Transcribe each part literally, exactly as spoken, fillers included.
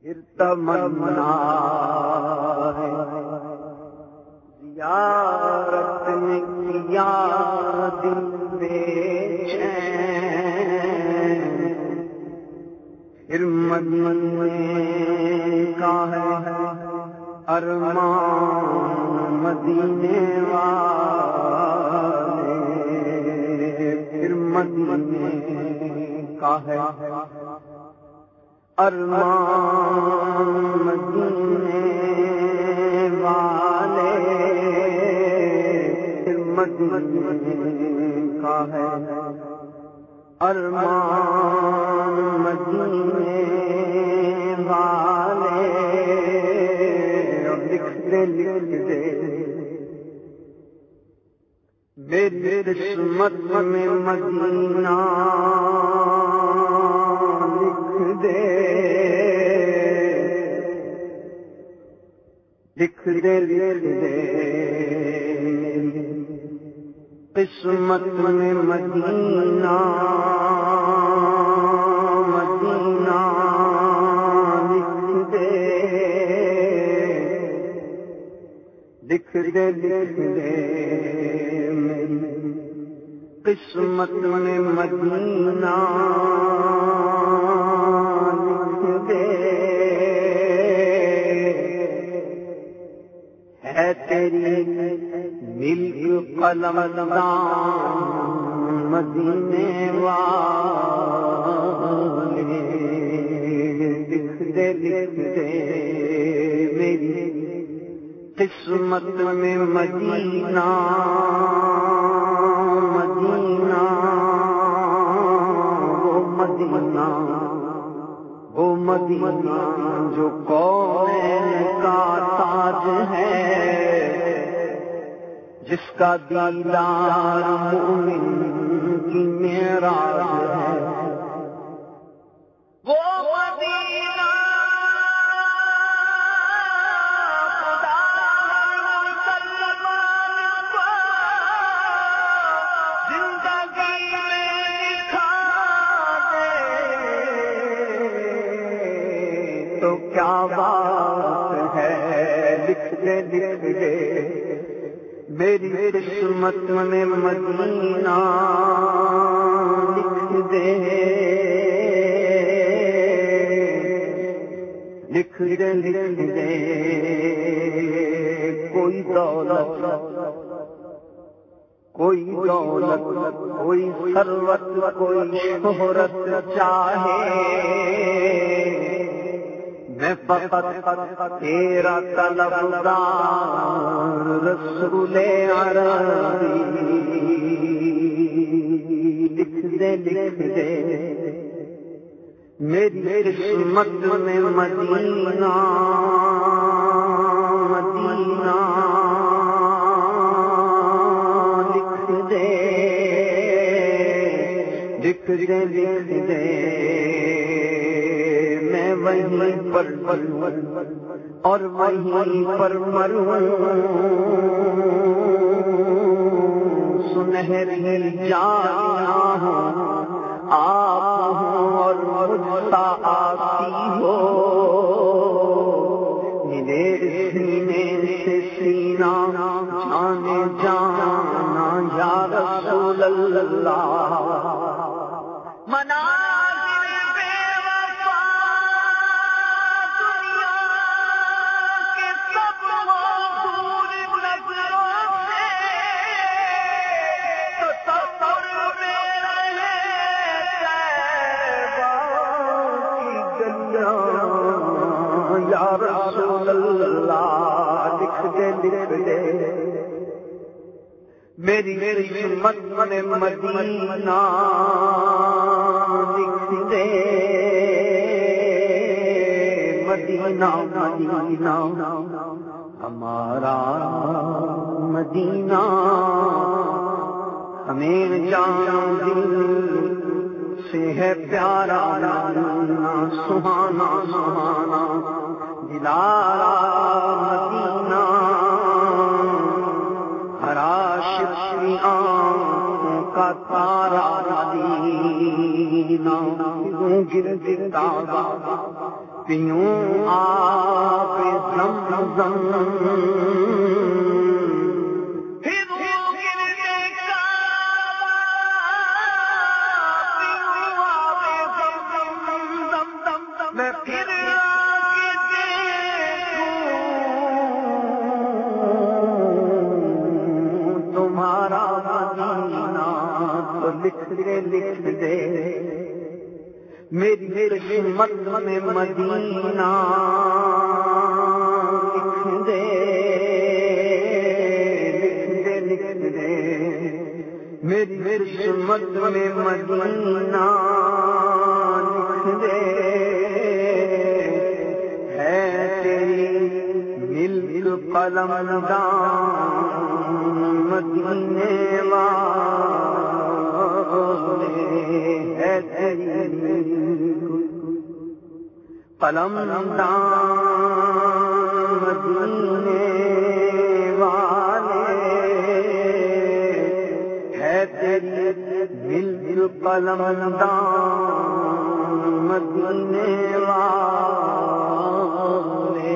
تمنا زیارت نے کیا دل بے چین، پھر مدینے کا ہے ارمان مدینے والے، پھر مدینے کا ہے ارمان مدینے والے، پھر مدینے کا ہے ارمان مدینے والے، اور لکھتے لکھتے میری قسمت میں مدینہ دے لکھ دے لکھ دے قسمت میں مدینہ مدینہ لکھ دے لکھ دے لکھ دے قسمت میں مدینہ ہے تیری ملک قلم دان مدینے والے، لکھ دے لکھ دے میری قسمت میں مدینہ مدینہ، وہ مدینہ وہ مدینہ جو کونین کا تاج ہے، جس کا دیدار مومن کی معراج ہے، وہ مدینہ خدا مسلمان کو زندگی میں دکھا دے تو کیا بات ہے، لکھ دے لکھ دے میری قسمت میں مدینہ لکھ دے لکھ دے لکھ دے کوئی دولت کوئی دولت کوئی ثروت کوئی شہرت چاہے، میں فقط تیرا طلبگار رسول عربی، لکھ دے لکھ دے میری قسمت میں مدینہ مدینہ لکھ دے لکھ دے لکھ دے میں وہیں پر مروں اور وہیں پر مروں، سنہری جانیاں ہوں آپ ہوں اور مجھ سا آتی ہو، ملے سینے سے سینہ جانے جانا یا رسول اللہ، منا یا رسول اللہ، لکھ دے لکھ دے میری قسمت میں مدینہ لکھ دے، مدینہ مدینہ ہمارا مدینہ ہمیں جان دل سے ہے پیارا مدینہ، سہانا سہانا دلارا مدینہ، ہر عاشق کی آنکھوں کا تارا مدینہ، گر گرتا پیوں آب زمزم میں پھر تمہارا مدینہ تو لکھ دے لکھ دے میری قسمت میں مدینہ لکھ دے لکھ دے لکھ دے میری قسمت میں مدینہ لکھ دے قلم دان مدینے والے ہے تیری قلم دان مدینے والے ہے تیری مل قلم دان مدینے والے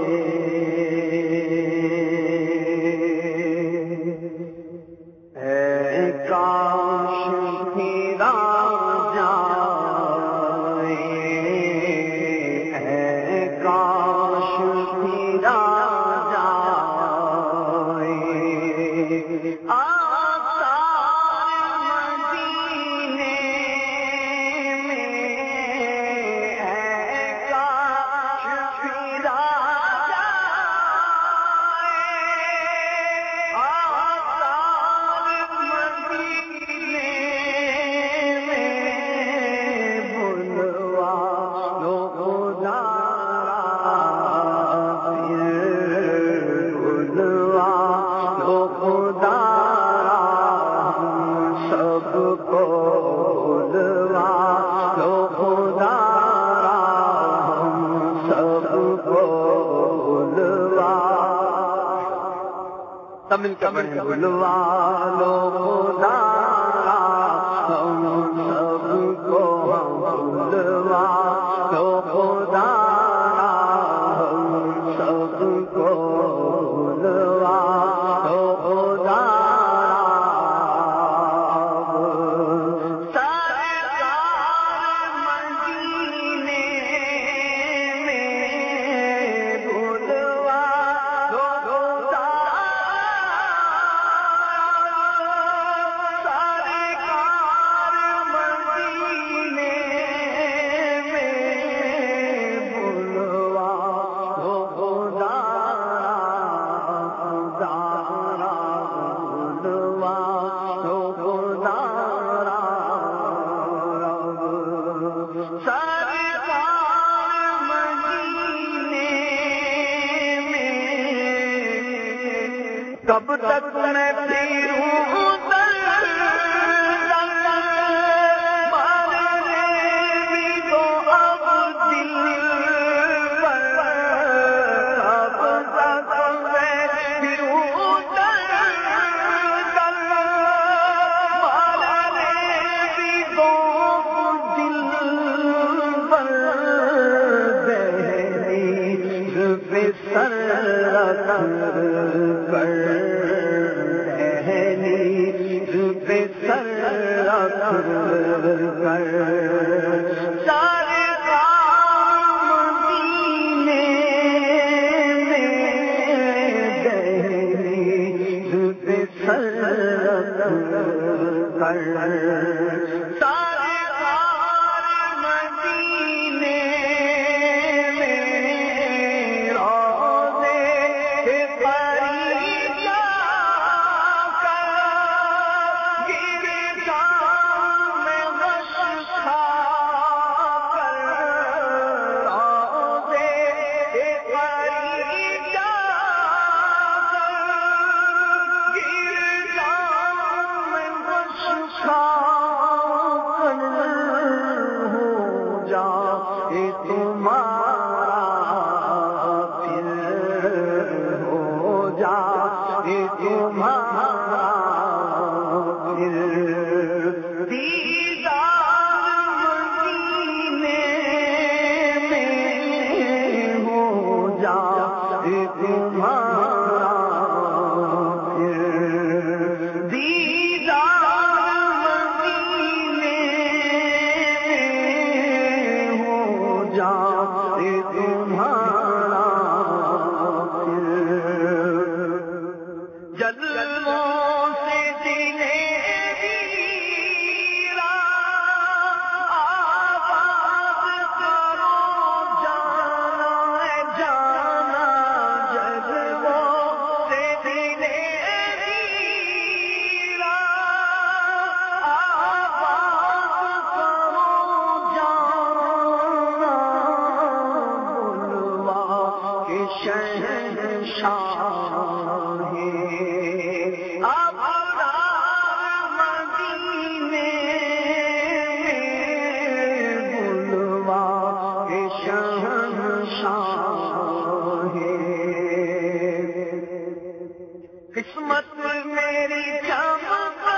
تمل کا بڑھے بلوا لو خدا ہم سب کو بلوا لو خدا ہم سب کو بلوا لو خدا کب تک میں پھروں در در مارے بھی تو اب دل پر کب تک میں پھروں در در مارے بھی تو دل پر دہلیز پہ سر رکھ کر سر رکھ کر سارے کام مدینے میں دہلیز پہ سر رکھ کر سارے کام مدینے میں روضے کے قریب شہنشاہ ابرار مدینے بلوا شہنشاہ قسمت میری چمکا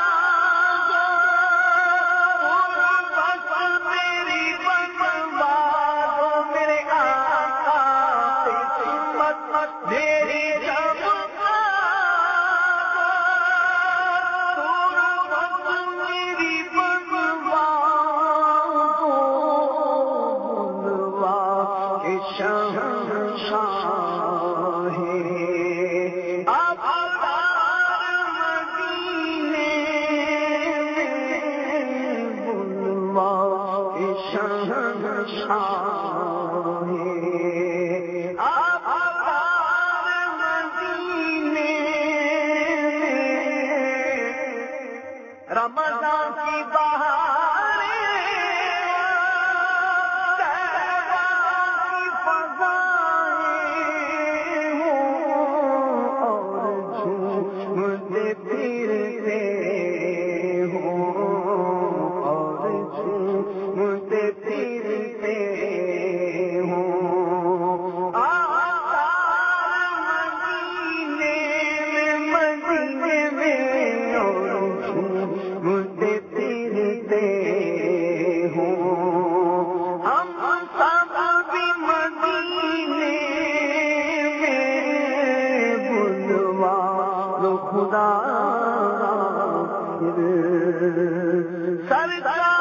رمضان کی بہاریں تہوار کی فضائیں ہوں اور جھومتے پھرتے ہوں اور جھومتے پھرتے ہوں آثار مدینے میں مدینے میں اور جھومتے پھرتے ہوں ہم سب بھی مدینے میں بلوا لو خدا پھر سرکار